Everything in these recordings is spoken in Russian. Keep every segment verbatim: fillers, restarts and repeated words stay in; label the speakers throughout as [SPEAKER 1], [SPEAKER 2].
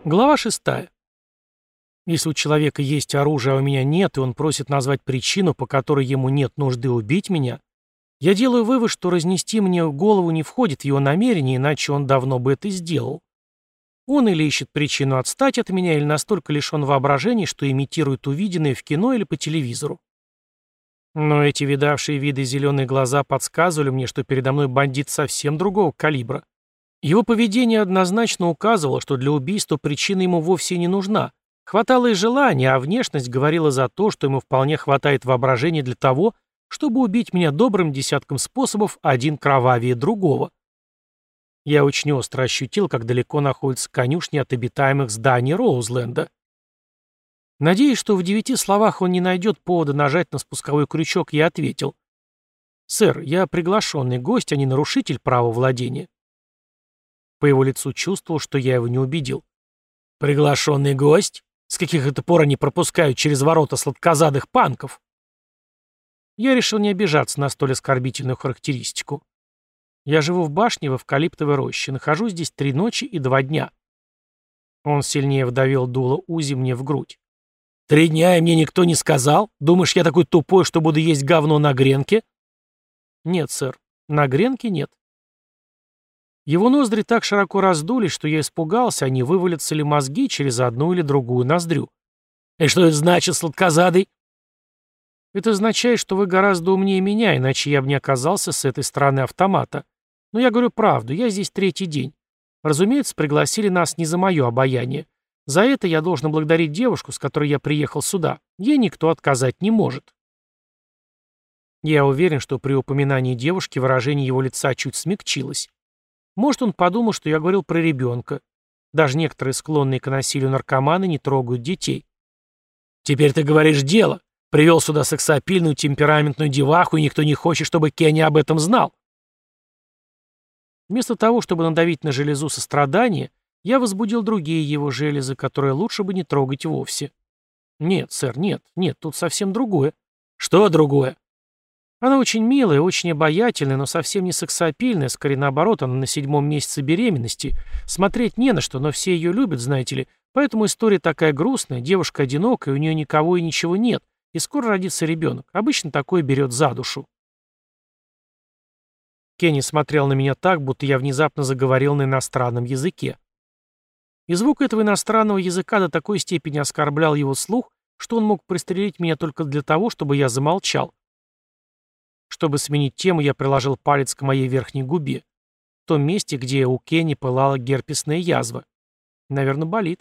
[SPEAKER 1] Глава шестая. Если у человека есть оружие, а у меня нет, и он просит назвать причину, по которой ему нет нужды убить меня, я делаю вывод, что разнести мне голову не входит в его намерение, иначе он давно бы это сделал. Он или ищет причину отстать от меня, или настолько лишен воображения, что имитирует увиденное в кино или по телевизору. Но эти видавшие виды зеленые глаза подсказывали мне, что передо мной бандит совсем другого калибра. Его поведение однозначно указывало, что для убийства причина ему вовсе не нужна. Хватало и желания, а внешность говорила за то, что ему вполне хватает воображения для того, чтобы убить меня добрым десятком способов, один кровавее другого. Я очень остро ощутил, как далеко находятся конюшни от обитаемых зданий Роузленда. Надеясь, что в девяти словах он не найдет повода нажать на спусковой крючок, я ответил: «Сэр, я приглашенный гость, а не нарушитель права владения». По его лицу чувствовал, что я его не убедил. «Приглашенный гость? С каких это пор они пропускают через ворота сладкозадых панков?» Я решил не обижаться на столь оскорбительную характеристику. Я живу в башне в эвкалиптовой роще, нахожусь здесь три ночи и два дня. Он сильнее вдавил дуло Узи мне в грудь. «Три дня, и мне никто не сказал? Думаешь, я такой тупой, что буду есть говно на гренке?» «Нет, сэр, на гренке нет». Его ноздри так широко раздулись, что я испугался, а не вывалятся ли мозги через одну или другую ноздрю. «И что это значит, сладкозадый?» «Это означает, что вы гораздо умнее меня, иначе я бы не оказался с этой стороны автомата. Но я говорю правду, я здесь третий день. Разумеется, пригласили нас не за мое обаяние. За это я должен благодарить девушку, с которой я приехал сюда. Ей никто отказать не может». Я уверен, что при упоминании девушки выражение его лица чуть смягчилось. Может, он подумал, что я говорил про ребенка. Даже некоторые склонные к насилию наркоманы не трогают детей. «Теперь ты говоришь дело. Привел сюда сексапильную темпераментную деваху, и никто не хочет, чтобы Кенни об этом знал». Вместо того, чтобы надавить на железу сострадания, я возбудил другие его железы, которые лучше бы не трогать вовсе. «Нет, сэр, нет, нет, тут совсем другое». «Что другое?» «Она очень милая, очень обаятельная, но совсем не сексапильная, скорее наоборот, она на седьмом месяце беременности. Смотреть не на что, но все ее любят, знаете ли, поэтому история такая грустная, девушка одинокая, у нее никого и ничего нет, и скоро родится ребенок. Обычно такое берет за душу». Кенни смотрел на меня так, будто я внезапно заговорил на иностранном языке. И звук этого иностранного языка до такой степени оскорблял его слух, что он мог пристрелить меня только для того, чтобы я замолчал. Чтобы сменить тему, я приложил палец к моей верхней губе, в том месте, где у Кенни пылала герпесная язва. Наверное, болит.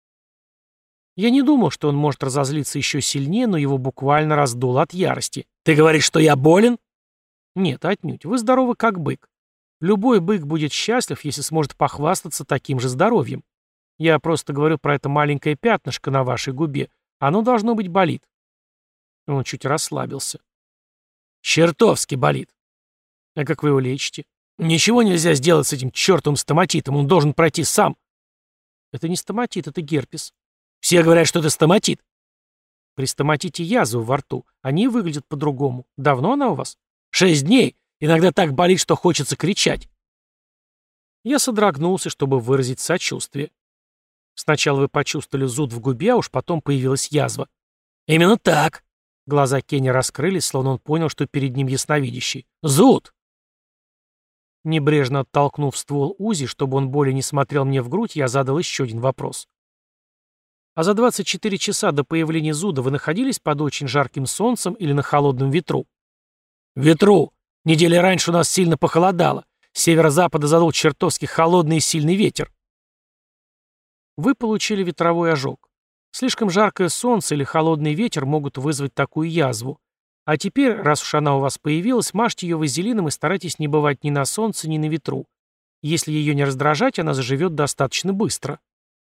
[SPEAKER 1] Я не думал, что он может разозлиться еще сильнее, но его буквально раздуло от ярости. «Ты говоришь, что я болен?» «Нет, отнюдь. Вы здоровы как бык. Любой бык будет счастлив, если сможет похвастаться таким же здоровьем. Я просто говорю про это маленькое пятнышко на вашей губе. Оно должно быть болит». Он чуть расслабился. «Чертовски болит». «А как вы его лечите?» «Ничего нельзя сделать с этим чертовым стоматитом, он должен пройти сам». «Это не стоматит, это герпес». «Все говорят, что это стоматит». «При стоматите язвы во рту. Они выглядят по-другому. Давно она у вас?» «Шесть дней. Иногда так болит, что хочется кричать». Я содрогнулся, чтобы выразить сочувствие. «Сначала вы почувствовали зуд в губе, а уж потом появилась язва». «Именно так». Глаза Кенни раскрылись, словно он понял, что перед ним ясновидящий. «Зуд!» Небрежно оттолкнув ствол Узи, чтобы он более не смотрел мне в грудь, я задал еще один вопрос. «А за двадцать четыре часа до появления зуда вы находились под очень жарким солнцем или на холодном ветру?» «Ветру! Недели раньше у нас сильно похолодало. С северо-запада задул чертовски холодный и сильный ветер». «Вы получили ветровой ожог. Слишком жаркое солнце или холодный ветер могут вызвать такую язву. А теперь, раз уж она у вас появилась, мажьте ее вазелином и старайтесь не бывать ни на солнце, ни на ветру. Если ее не раздражать, она заживет достаточно быстро».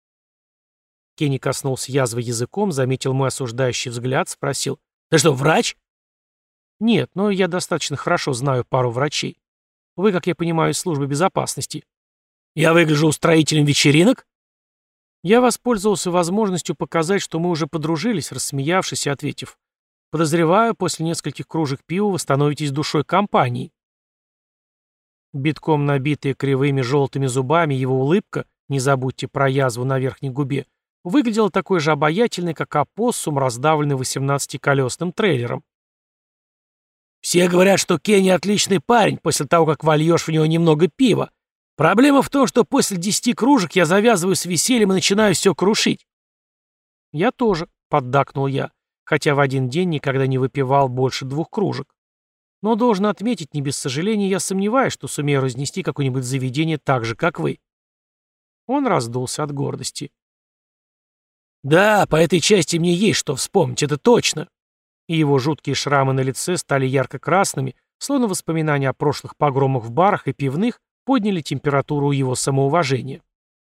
[SPEAKER 1] Кенни коснулся язвы языком, заметил мой осуждающий взгляд, спросил: «Ты что, врач?» «Нет, но я достаточно хорошо знаю пару врачей. Вы, как я понимаю, из службы безопасности». «Я выгляжу устроителем вечеринок?» Я воспользовался возможностью показать, что мы уже подружились, рассмеявшись и ответив: «Подозреваю, после нескольких кружек пива вы становитесь душой компании». Битком набитая кривыми желтыми зубами, его улыбка, не забудьте про язву на верхней губе, выглядела такой же обаятельной, как опоссум, раздавленный восемнадцатиколесным трейлером. «Все говорят, что Кенни отличный парень после того, как вольешь в него немного пива. Проблема в том, что после десяти кружек я завязываю с весельем и начинаю все крушить». «Я тоже», — поддакнул я, хотя в один день никогда не выпивал больше двух кружек. Но должен отметить, не без сожаления, я сомневаюсь, что сумею разнести какое-нибудь заведение так же, как вы. Он раздулся от гордости. «Да, по этой части мне есть что вспомнить, это точно». И его жуткие шрамы на лице стали ярко-красными, словно воспоминания о прошлых погромах в барах и пивных подняли температуру его самоуважения.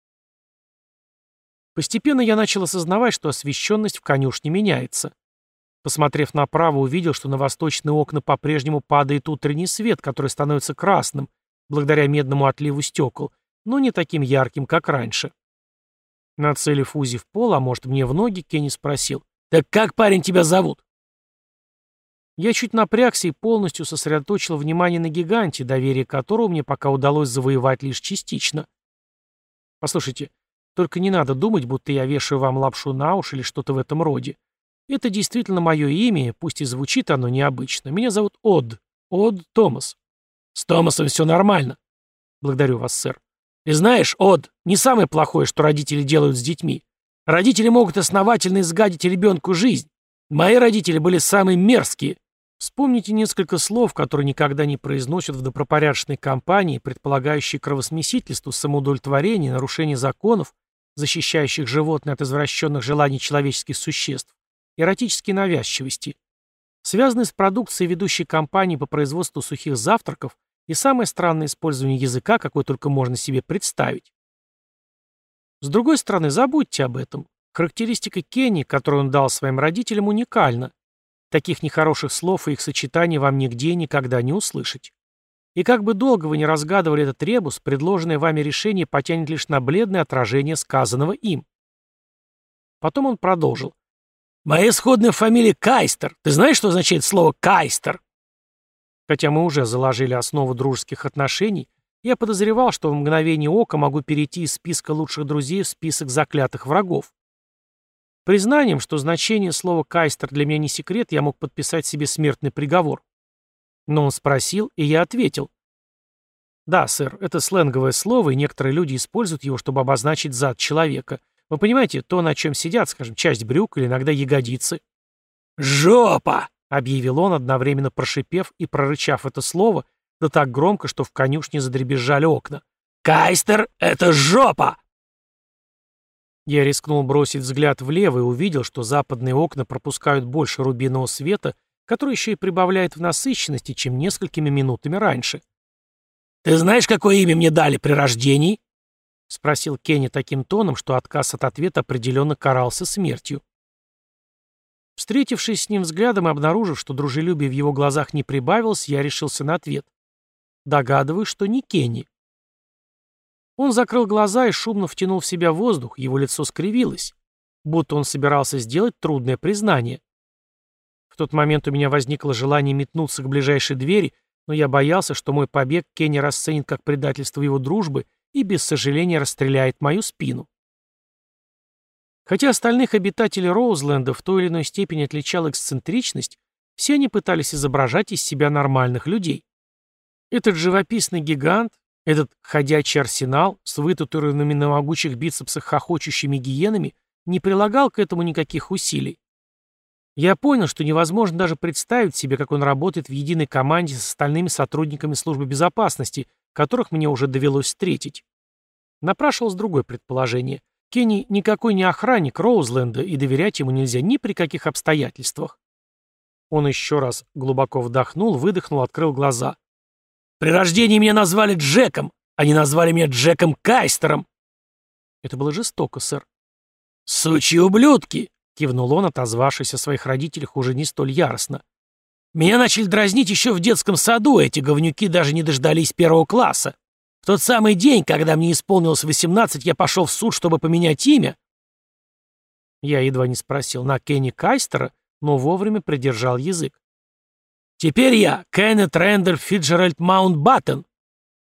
[SPEAKER 1] Постепенно я начал осознавать, что освещенность в конюшне меняется. Посмотрев направо, увидел, что на восточные окна по-прежнему падает утренний свет, который становится красным, благодаря медному отливу стекол, но не таким ярким, как раньше. Нацелив УЗИ в пол, а может мне в ноги, Кенни спросил: «Так как, парень, тебя зовут?» Я чуть напрягся и полностью сосредоточил внимание на гиганте, доверие которого мне пока удалось завоевать лишь частично. «Послушайте, только не надо думать, будто я вешаю вам лапшу на уши или что-то в этом роде. Это действительно мое имя, пусть и звучит оно необычно. Меня зовут Од. Од Томас». «С Томасом все нормально». «Благодарю вас, сэр. И знаешь, Од, не самое плохое, что родители делают с детьми. Родители могут основательно изгадить ребенку жизнь. Мои родители были самые мерзкие». Вспомните несколько слов, которые никогда не произносят в добропорядочной компании, предполагающей кровосмесительство, самоудовлетворение, нарушение законов, защищающих животных от извращенных желаний человеческих существ, эротические навязчивости, связанные с продукцией ведущей компании по производству сухих завтраков и самое странное использование языка, какое только можно себе представить. С другой стороны, забудьте об этом. Характеристика Кенни, которую он дал своим родителям, уникальна. Таких нехороших слов и их сочетаний вам нигде и никогда не услышать. И как бы долго вы ни разгадывали этот ребус, предложенное вами решение потянет лишь на бледное отражение сказанного им. Потом он продолжил. «Моя исходная фамилия Кайстер. Ты знаешь, что означает слово «Кайстер»?» Хотя мы уже заложили основу дружеских отношений, я подозревал, что в мгновение ока могу перейти из списка лучших друзей в список заклятых врагов. Признанием, что значение слова «кайстер» для меня не секрет, я мог подписать себе смертный приговор. Но он спросил, и я ответил. «Да, сэр, это сленговое слово, и некоторые люди используют его, чтобы обозначить зад человека. Вы понимаете, то, на чем сидят, скажем, часть брюк или иногда ягодицы». «Жопа!» — объявил он, одновременно прошипев и прорычав это слово, да так громко, что в конюшне задребезжали окна. «Кайстер — это жопа!» Я рискнул бросить взгляд влево и увидел, что западные окна пропускают больше рубинового света, который еще и прибавляет в насыщенности, чем несколькими минутами раньше. «Ты знаешь, какое имя мне дали при рождении?» — спросил Кенни таким тоном, что отказ от ответа определенно карался смертью. Встретившись с ним взглядом и обнаружив, что дружелюбие в его глазах не прибавилось, я решился на ответ. Догадываюсь, что не Кенни. Он закрыл глаза и шумно втянул в себя воздух, его лицо скривилось, будто он собирался сделать трудное признание. В тот момент у меня возникло желание метнуться к ближайшей двери, но я боялся, что мой побег Кенни расценит как предательство его дружбы и без сожаления расстреляет мою спину. Хотя остальных обитателей Роузленда в той или иной степени отличала эксцентричность, все они пытались изображать из себя нормальных людей. Этот живописный гигант, этот ходячий арсенал с вытатуированными на могучих бицепсах хохочущими гиенами не прилагал к этому никаких усилий. Я понял, что невозможно даже представить себе, как он работает в единой команде с остальными сотрудниками службы безопасности, которых мне уже довелось встретить. Напрашивалось другое предположение. Кенни никакой не охранник Роузленда, и доверять ему нельзя ни при каких обстоятельствах. Он еще раз глубоко вдохнул, выдохнул, открыл глаза. «При рождении меня назвали Джеком. Они назвали меня Джеком Кайстером». «Это было жестоко, сэр». «Сучьи ублюдки!» — кивнул он, отозвавшись о своих родителях уже не столь яростно. «Меня начали дразнить еще в детском саду, эти говнюки даже не дождались первого класса. В тот самый день, когда мне исполнилось восемнадцать, я пошел в суд, чтобы поменять имя». Я едва не спросил на Кенни Кайстера, но вовремя придержал язык. «Теперь я Кеннет Рэндольф Фитджеральд Маунтбаттен».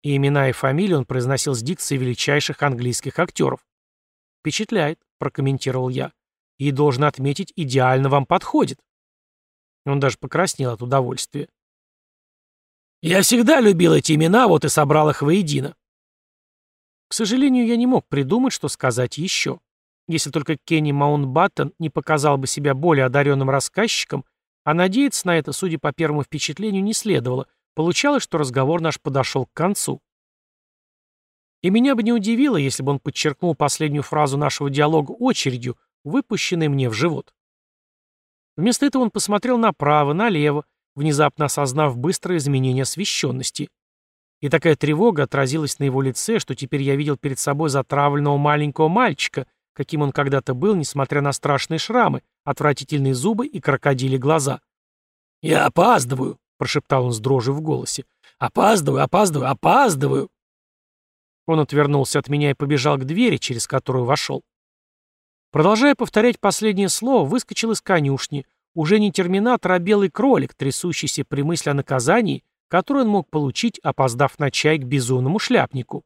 [SPEAKER 1] И имена и фамилии он произносил с дикцией величайших английских актеров. «Впечатляет», — прокомментировал я. «И, должен отметить, идеально вам подходит». Он даже покраснел от удовольствия. «Я всегда любил эти имена, вот и собрал их воедино». К сожалению, я не мог придумать, что сказать еще. Если только Кенни Маунтбаттен не показал бы себя более одаренным рассказчиком, а надеяться на это, судя по первому впечатлению, не следовало. Получалось, что разговор наш подошел к концу. И меня бы не удивило, если бы он подчеркнул последнюю фразу нашего диалога очередью, выпущенной мне в живот. Вместо этого он посмотрел направо, налево, внезапно осознав быстрое изменение освещенности. И такая тревога отразилась на его лице, что теперь я видел перед собой затравленного маленького мальчика, каким он когда-то был, несмотря на страшные шрамы, отвратительные зубы и крокодили глаза. «Я опаздываю», — прошептал он с дрожью в голосе. «Опаздываю, опаздываю, опаздываю!» Он отвернулся от меня и побежал к двери, через которую вошел. Продолжая повторять последнее слово, выскочил из конюшни, уже не терминатор, а белый кролик, трясущийся при мысли о наказании, которое он мог получить, опоздав на чай к безумному шляпнику.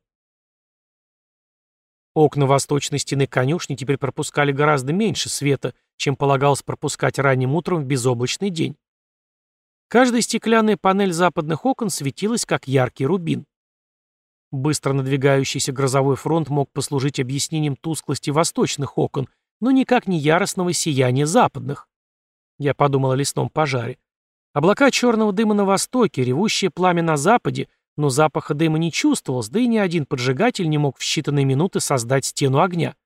[SPEAKER 1] Окна восточной стены конюшни теперь пропускали гораздо меньше света, чем полагалось пропускать ранним утром в безоблачный день. Каждая стеклянная панель западных окон светилась, как яркий рубин. Быстро надвигающийся грозовой фронт мог послужить объяснением тусклости восточных окон, но никак не яростного сияния западных. Я подумал о лесном пожаре. Облака черного дыма на востоке, ревущее пламя на западе, но запаха дыма не чувствовалось, да и ни один поджигатель не мог в считанные минуты создать стену огня.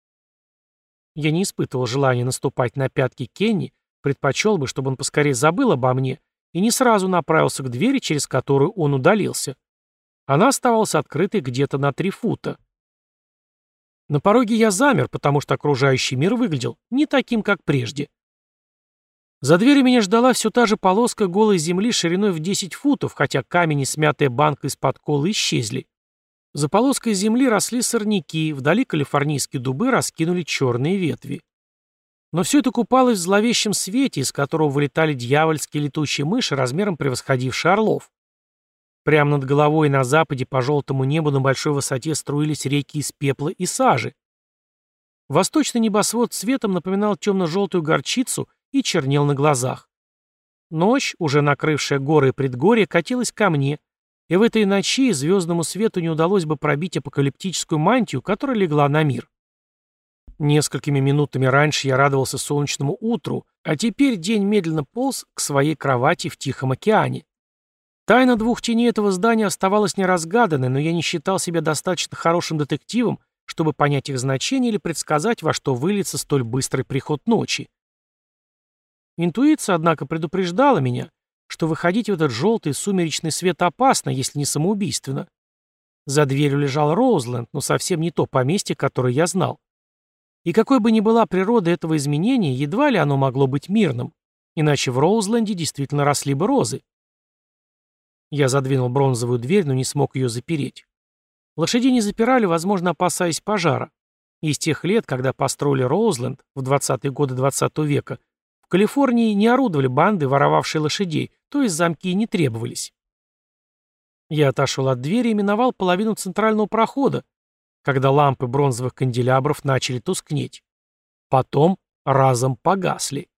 [SPEAKER 1] Я не испытывал желания наступать на пятки Кенни, предпочел бы, чтобы он поскорее забыл обо мне, и не сразу направился к двери, через которую он удалился. Она оставалась открытой где-то на три фута. На пороге я замер, потому что окружающий мир выглядел не таким, как прежде. За дверью меня ждала все та же полоска голой земли шириной в десять футов, хотя камень и смятая банка из-под колы исчезли. За полоской земли росли сорняки, вдали калифорнийские дубы раскинули черные ветви. Но все это купалось в зловещем свете, из которого вылетали дьявольские летучие мыши, размером превосходившие орлов. Прямо над головой на западе по желтому небу на большой высоте струились реки из пепла и сажи. Восточный небосвод цветом напоминал темно-желтую горчицу и чернел на глазах. Ночь, уже накрывшая горы и предгорья, катилась ко мне, и в этой ночи звездному свету не удалось бы пробить апокалиптическую мантию, которая легла на мир. Несколькими минутами раньше я радовался солнечному утру, а теперь день медленно полз к своей кровати в Тихом океане. Тайна двух теней этого здания оставалась неразгаданной, но я не считал себя достаточно хорошим детективом, чтобы понять их значение или предсказать, во что выльется столь быстрый приход ночи. Интуиция, однако, предупреждала меня, что выходить в этот желтый сумеречный свет опасно, если не самоубийственно. За дверью лежал Роузленд, но совсем не то поместье, которое я знал. И какой бы ни была природа этого изменения, едва ли оно могло быть мирным, иначе в Роузленде действительно росли бы розы. Я задвинул бронзовую дверь, но не смог ее запереть. Лошадей не запирали, возможно, опасаясь пожара. И с тех лет, когда построили Роузленд в двадцатые годы двадцатого века, в Калифорнии не орудовали банды, воровавшие лошадей, то есть замки не требовались. Я отошел от двери и миновал половину центрального прохода, когда лампы бронзовых канделябров начали тускнеть. Потом разом погасли.